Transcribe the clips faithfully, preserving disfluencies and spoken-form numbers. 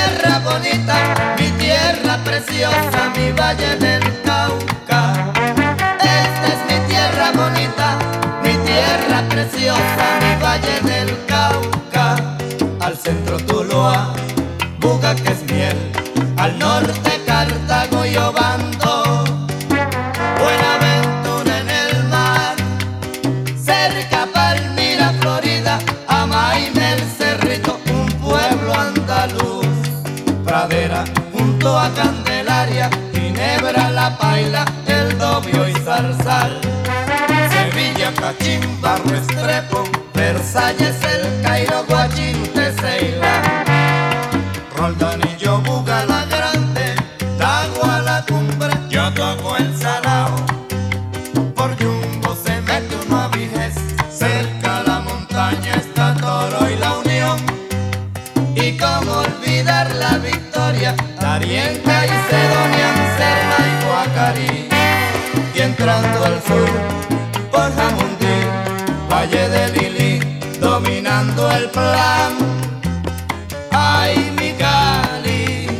tierra bonita, mi tierra preciosa, mi valle del Cauca. Esta es mi tierra bonita, mi tierra preciosa, mi valle del Cauca. Al centro Tuluá, Buga que es miel, al norte Cartago y Obando, Buenaventura en el mar, cerca Palmira, Florida, Amaime, el Cerrito, un pueblo andaluz. Pradera junto a Candelaria, Ginebra, La Paila, El Dobio y Zarzal, Sevilla, Cachimba, Restrepo, Versalles, El Cairo, Guachinte, Ceilán, Roldán y Yobuga la Grande, Tagua la Cumbre, yo toco el Salao. Por Yumbo se mete uno a Viges, cerca la montaña está Toro y La Unión. Y cómo olvidar la Victoria, Darién, Caicedonia, Anserma y Guacarí. Y entrando al sur, por Jamundí, Valle de Lili, dominando el plan. ¡Ay, mi Cali!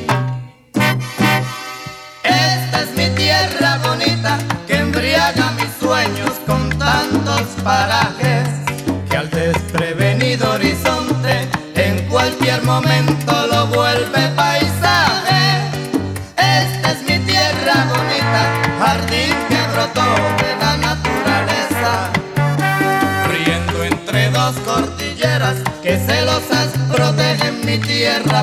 Esta es mi tierra bonita, que embriaga mis sueños con tantos parajes, que al desprevenido horizonte en cualquier momento lo vuelve paisaje. Esta es mi tierra bonita, jardín que brotó de la naturaleza, riendo entre dos cordilleras que celosas protegen mi tierra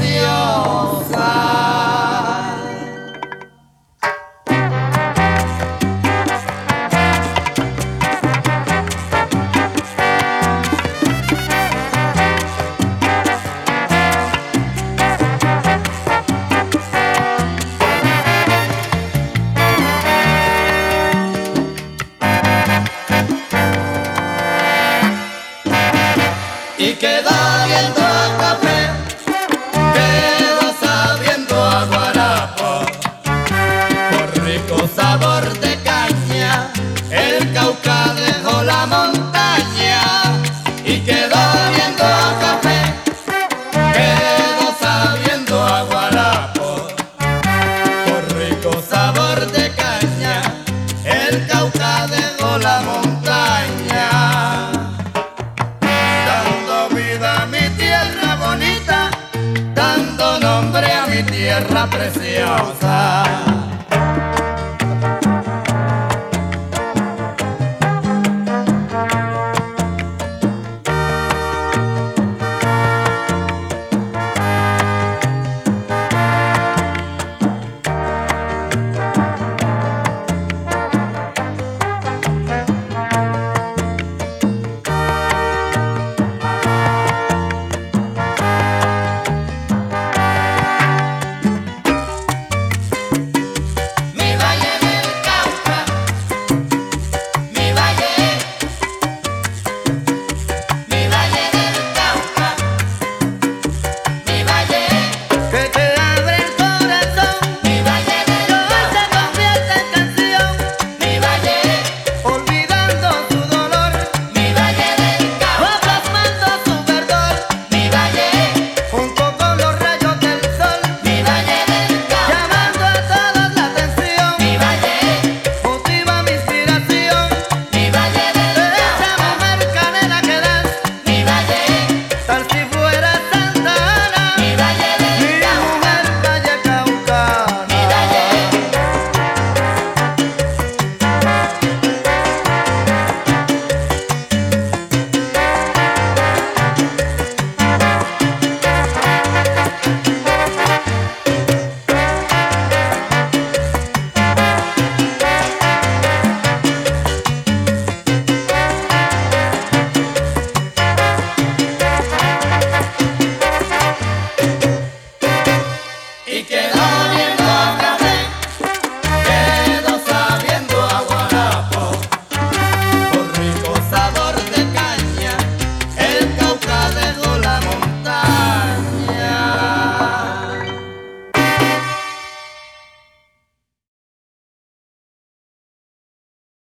preciosa. Y quedó viendo a café, quedó sabiendo a guarapo, por rico sabor de caña, el Cauca dejó la montaña. Y quedó viendo a café, quedó sabiendo a guarapo, por rico sabor de caña, el Cauca dejó la montaña. Dando nombre a mi tierra preciosa.